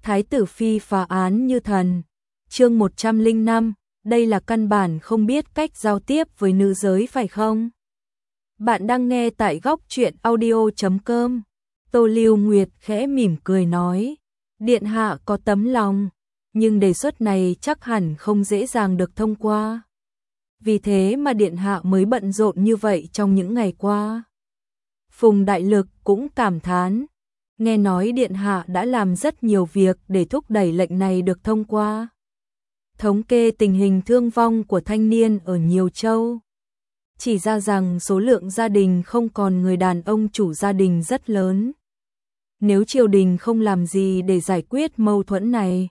Thái tử phi phá án như thần. Chương 105, đây là căn bản không biết cách giao tiếp với nữ giới phải không? Bạn đang nghe tại góc truyện audio.com. Tô Lưu Nguyệt khẽ mỉm cười nói, điện hạ có tấm lòng, nhưng đề xuất này chắc hẳn không dễ dàng được thông qua. Vì thế mà điện hạ mới bận rộn như vậy trong những ngày qua. Phùng Đại Lực cũng cảm thán, nghe nói điện hạ đã làm rất nhiều việc để thúc đẩy lệnh này được thông qua. Thống kê tình hình thương vong của thanh niên ở nhiều châu, chỉ ra rằng số lượng gia đình không còn người đàn ông chủ gia đình rất lớn. Nếu triều đình không làm gì để giải quyết mâu thuẫn này,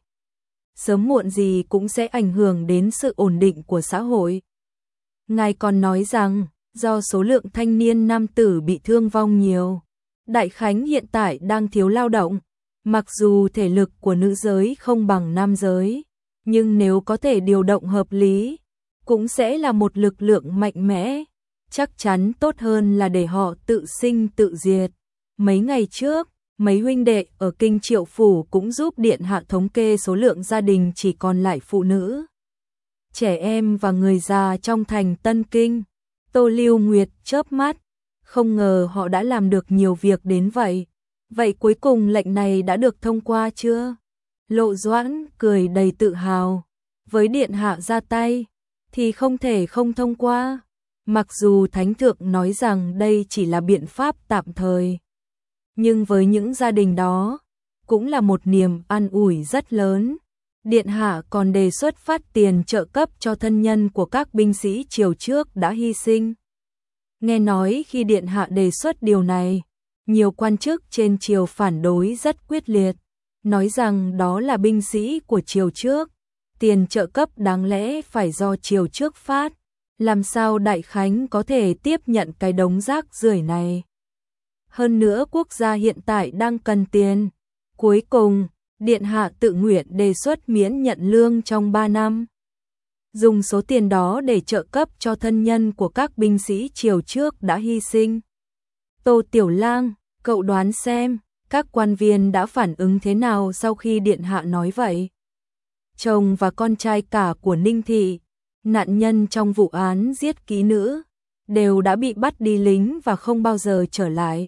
sớm muộn gì cũng sẽ ảnh hưởng đến sự ổn định của xã hội. Ngài còn nói rằng, do số lượng thanh niên nam tử bị thương vong nhiều, Đại Khánh hiện tại đang thiếu lao động. Mặc dù thể lực của nữ giới không bằng nam giới, nhưng nếu có thể điều động hợp lý, cũng sẽ là một lực lượng mạnh mẽ, chắc chắn tốt hơn là để họ tự sinh tự diệt. Mấy ngày trước, mấy huynh đệ ở Kinh Triệu Phủ cũng giúp điện hạ thống kê số lượng gia đình chỉ còn lại phụ nữ, trẻ em và người già trong thành Tân Kinh. Tô Lưu Nguyệt chớp mắt, không ngờ họ đã làm được nhiều việc đến vậy. Vậy cuối cùng lệnh này đã được thông qua chưa? Lộ Doãn cười đầy tự hào, với điện hạ ra tay thì không thể không thông qua. Mặc dù thánh thượng nói rằng đây chỉ là biện pháp tạm thời, nhưng với những gia đình đó cũng là một niềm an ủi rất lớn. Điện hạ còn đề xuất phát tiền trợ cấp cho thân nhân của các binh sĩ triều trước đã hy sinh. Nghe nói khi điện hạ đề xuất điều này, nhiều quan chức trên triều phản đối rất quyết liệt, nói rằng đó là binh sĩ của triều trước, tiền trợ cấp đáng lẽ phải do triều trước phát, làm sao Đại Khánh có thể tiếp nhận cái đống rác rưởi này. Hơn nữa quốc gia hiện tại đang cần tiền. Cuối cùng, điện hạ tự nguyện đề xuất miễn nhận lương trong 3 năm. Dùng số tiền đó để trợ cấp cho thân nhân của các binh sĩ triều trước đã hy sinh. Tô Tiểu Lang, cậu đoán xem, các quan viên đã phản ứng thế nào sau khi điện hạ nói vậy? Chồng và con trai cả của Ninh Thị, nạn nhân trong vụ án giết kỹ nữ, đều đã bị bắt đi lính và không bao giờ trở lại.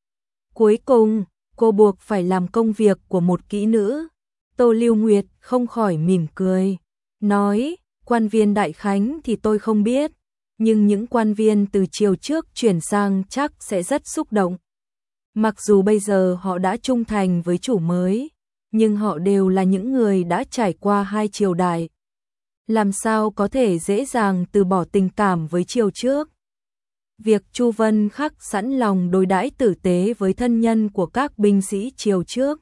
Cuối cùng, cô buộc phải làm công việc của một kỹ nữ. Tô Lưu Nguyệt không khỏi mỉm cười, nói, quan viên Đại Khánh thì tôi không biết, nhưng những quan viên từ triều trước chuyển sang chắc sẽ rất xúc động. Mặc dù bây giờ họ đã trung thành với chủ mới, nhưng họ đều là những người đã trải qua 2 triều đại. Làm sao có thể dễ dàng từ bỏ tình cảm với triều trước? Việc Chu Vân Khắc sẵn lòng đối đãi tử tế với thân nhân của các binh sĩ triều trước,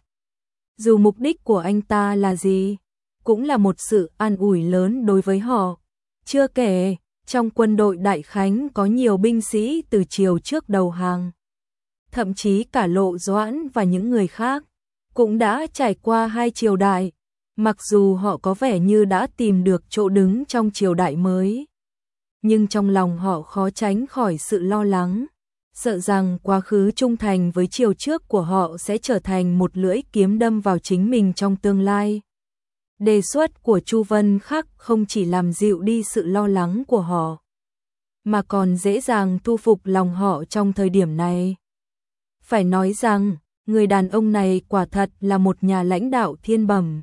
dù mục đích của anh ta là gì, cũng là một sự an ủi lớn đối với họ. Chưa kể, trong quân đội Đại Khánh có nhiều binh sĩ từ triều trước đầu hàng. Thậm chí cả Lộ Doãn và những người khác cũng đã trải qua 2 triều đại, mặc dù họ có vẻ như đã tìm được chỗ đứng trong triều đại mới, nhưng trong lòng họ khó tránh khỏi sự lo lắng, sợ rằng quá khứ trung thành với triều trước của họ sẽ trở thành một lưỡi kiếm đâm vào chính mình trong tương lai. Đề xuất của Chu Vân Khắc không chỉ làm dịu đi sự lo lắng của họ, mà còn dễ dàng thu phục lòng họ trong thời điểm này. Phải nói rằng, người đàn ông này quả thật là một nhà lãnh đạo thiên bẩm.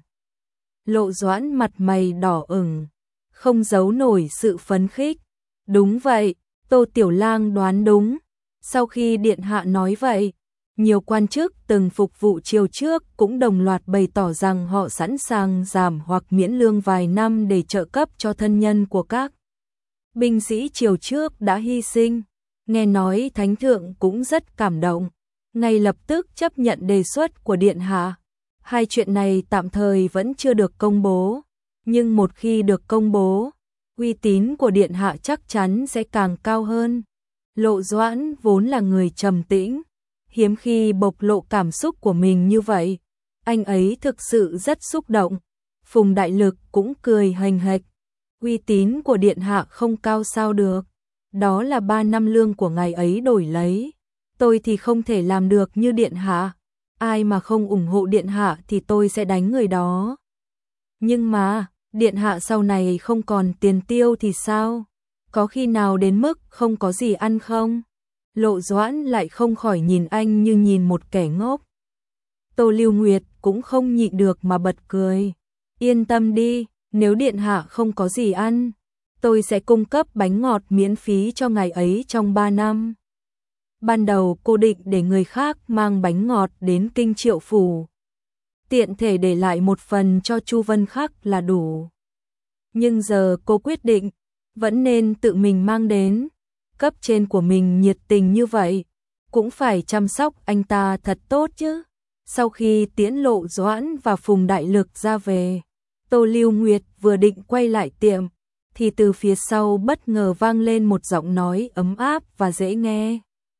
Lộ Doãn mặt mày đỏ ửng, không giấu nổi sự phấn khích. Đúng vậy, Tô Tiểu Lang đoán đúng. Sau khi điện hạ nói vậy, nhiều quan chức từng phục vụ triều trước cũng đồng loạt bày tỏ rằng họ sẵn sàng giảm hoặc miễn lương vài năm để trợ cấp cho thân nhân của các binh sĩ triều trước đã hy sinh. Nghe nói thánh thượng cũng rất cảm động, ngay lập tức chấp nhận đề xuất của điện hạ. 2 chuyện này tạm thời vẫn chưa được công bố, nhưng một khi được công bố, uy tín của điện hạ chắc chắn sẽ càng cao hơn. Lộ Doãn vốn là người trầm tĩnh, hiếm khi bộc lộ cảm xúc của mình như vậy. Anh ấy thực sự rất xúc động. Phùng Đại Lực cũng cười hềnh hệch. Uy tín của điện hạ không cao sao được. Đó là 3 năm lương của ngài ấy đổi lấy. Tôi thì không thể làm được như điện hạ. ai mà không ủng hộ điện hạ thì tôi sẽ đánh người đó. Nhưng mà, điện hạ sau này không còn tiền tiêu thì sao? Có khi nào đến mức không có gì ăn không? Lộ Doãn lại không khỏi nhìn anh như nhìn một kẻ ngốc. Tô Lưu Nguyệt cũng không nhịn được mà bật cười. Yên tâm đi, nếu điện hạ không có gì ăn, tôi sẽ cung cấp bánh ngọt miễn phí cho ngài ấy trong 3 năm. Ban đầu cô định để người khác mang bánh ngọt đến Kinh Triệu Phủ, tiện thể để lại một phần cho Chu Vân Khắc là đủ. Nhưng giờ cô quyết định, vẫn nên tự mình mang đến. Cấp trên của mình nhiệt tình như vậy, cũng phải chăm sóc anh ta thật tốt chứ. Sau khi tiễn Lộ Doãn và Phùng Đại Lực ra về, Tô Lưu Nguyệt vừa định quay lại tiệm, thì từ phía sau bất ngờ vang lên một giọng nói ấm áp và dễ nghe.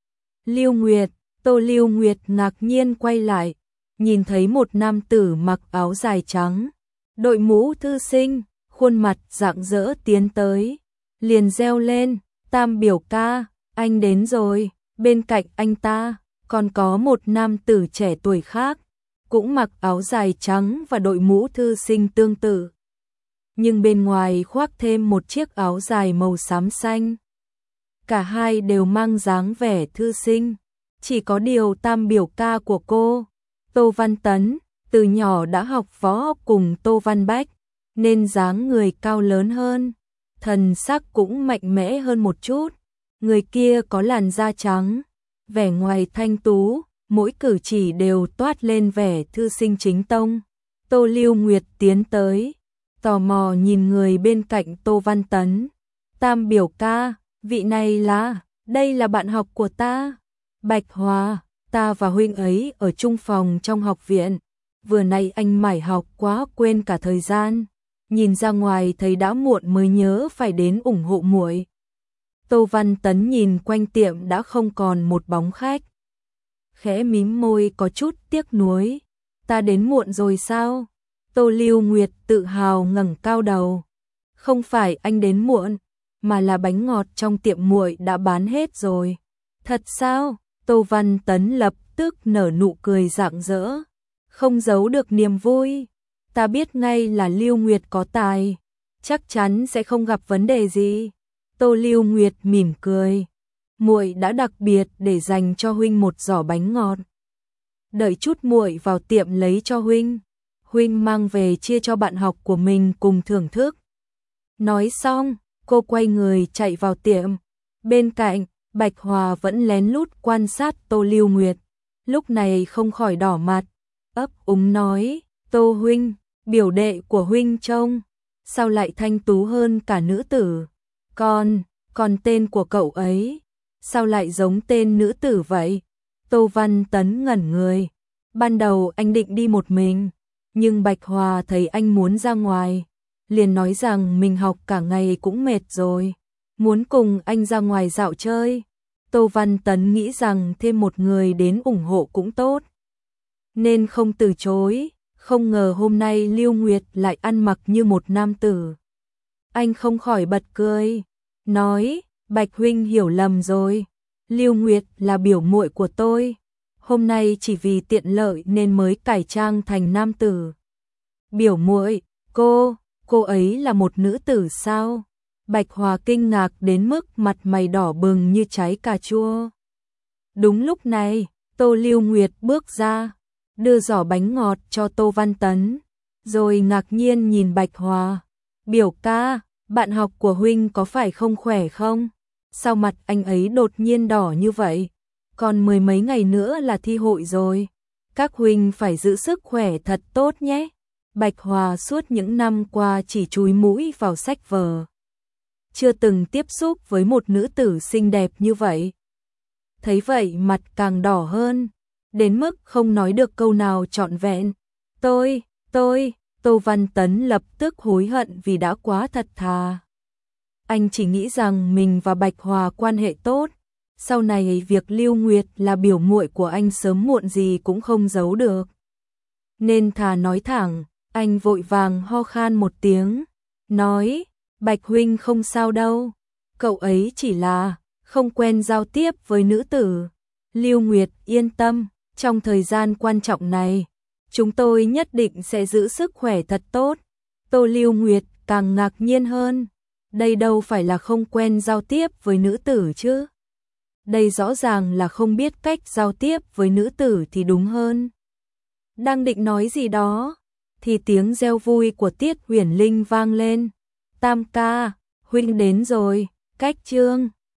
Lưu Nguyệt, Tô Lưu Nguyệt ngạc nhiên quay lại, nhìn thấy một nam tử mặc áo dài trắng, đội mũ thư sinh, khuôn mặt rạng rỡ tiến tới, liền reo lên, Tam biểu ca, anh đến rồi. Bên cạnh anh ta, còn có một nam tử trẻ tuổi khác, cũng mặc áo dài trắng và đội mũ thư sinh tương tự. Nhưng bên ngoài khoác thêm một chiếc áo dài màu xám xanh. Cả hai đều mang dáng vẻ thư sinh. Chỉ có điều tam biểu ca của cô, Tô Văn Tấn, từ nhỏ đã học võ học cùng Tô Văn Bách, nên dáng người cao lớn hơn, thần sắc cũng mạnh mẽ hơn một chút. Người kia có làn da trắng, vẻ ngoài thanh tú, mỗi cử chỉ đều toát lên vẻ thư sinh chính tông. Tô Lưu Nguyệt tiến tới, tò mò nhìn người bên cạnh Tô Văn Tấn. Tam biểu ca, vị này đây là bạn học của ta. Bạch Hòa, ta và huynh ấy ở chung phòng trong học viện. Vừa nay anh mải học quá quên cả thời gian. Nhìn ra ngoài thấy đã muộn mới nhớ phải đến ủng hộ muội. Tô Văn Tấn nhìn quanh tiệm đã không còn một bóng khách. Khẽ mím môi có chút tiếc nuối. Ta đến muộn rồi sao? Tô Lưu Nguyệt tự hào ngẩng cao đầu. Không phải anh đến muộn, mà là bánh ngọt trong tiệm muội đã bán hết rồi. Thật sao? Tô Văn Tấn lập tức nở nụ cười rạng rỡ, không giấu được niềm vui. Ta biết ngay là Lưu Nguyệt có tài, chắc chắn sẽ không gặp vấn đề gì. Tô Lưu Nguyệt mỉm cười, muội đã đặc biệt để dành cho huynh một giỏ bánh ngọt. Đợi chút muội vào tiệm lấy cho huynh, huynh mang về chia cho bạn học của mình cùng thưởng thức. Nói xong, cô quay người chạy vào tiệm. Bên cạnh, Bạch Hòa vẫn lén lút quan sát Tô Lưu Nguyệt, lúc này không khỏi đỏ mặt, ấp úng nói, Tô huynh, biểu đệ của huynh trông, sao lại thanh tú hơn cả nữ tử? Còn tên của cậu ấy, sao lại giống tên nữ tử vậy? Tô Văn Tấn ngẩn người, ban đầu anh định đi một mình, nhưng Bạch Hòa thấy anh muốn ra ngoài, liền nói rằng mình học cả ngày cũng mệt rồi, muốn cùng anh ra ngoài dạo chơi. Tô Văn Tấn nghĩ rằng thêm một người đến ủng hộ cũng tốt, nên không từ chối. Không ngờ hôm nay Lưu Nguyệt lại ăn mặc như một nam tử. Anh không khỏi bật cười, nói, Bạch huynh hiểu lầm rồi, Lưu Nguyệt là biểu muội của tôi, hôm nay chỉ vì tiện lợi nên mới cải trang thành nam tử. Biểu muội, cô ấy là một nữ tử sao? Bạch Hòa kinh ngạc đến mức mặt mày đỏ bừng như trái cà chua. Đúng lúc này, Tô Lưu Nguyệt bước ra, đưa giỏ bánh ngọt cho Tô Văn Tấn, rồi ngạc nhiên nhìn Bạch Hòa. Biểu ca, bạn học của huynh có phải không khỏe không? Sao mặt anh ấy đột nhiên đỏ như vậy? Còn 10 mấy ngày nữa là thi hội rồi. Các huynh phải giữ sức khỏe thật tốt nhé. Bạch Hòa suốt những năm qua chỉ chúi mũi vào sách vở, chưa từng tiếp xúc với một nữ tử xinh đẹp như vậy. Thấy vậy mặt càng đỏ hơn, đến mức không nói được câu nào trọn vẹn. Tô Văn Tấn lập tức hối hận vì đã quá thật thà. Anh chỉ nghĩ rằng mình và Bạch Hòa quan hệ tốt, sau này việc Lưu Nguyệt là biểu muội của anh sớm muộn gì cũng không giấu được. Nên thà nói thẳng, anh vội vàng ho khan một tiếng, nói, Bạch huynh không sao đâu, cậu ấy chỉ là không quen giao tiếp với nữ tử. Lưu Nguyệt yên tâm, Trong thời gian quan trọng này, chúng tôi nhất định sẽ giữ sức khỏe thật tốt. Tô Lưu Nguyệt càng ngạc nhiên hơn. Đây đâu phải là không quen giao tiếp với nữ tử chứ. Đây rõ ràng là không biết cách giao tiếp với nữ tử thì đúng hơn. Đang định nói gì đó, thì tiếng reo vui của Tiết Huyền Linh vang lên. Tam ca, huynh đến rồi, cách chương.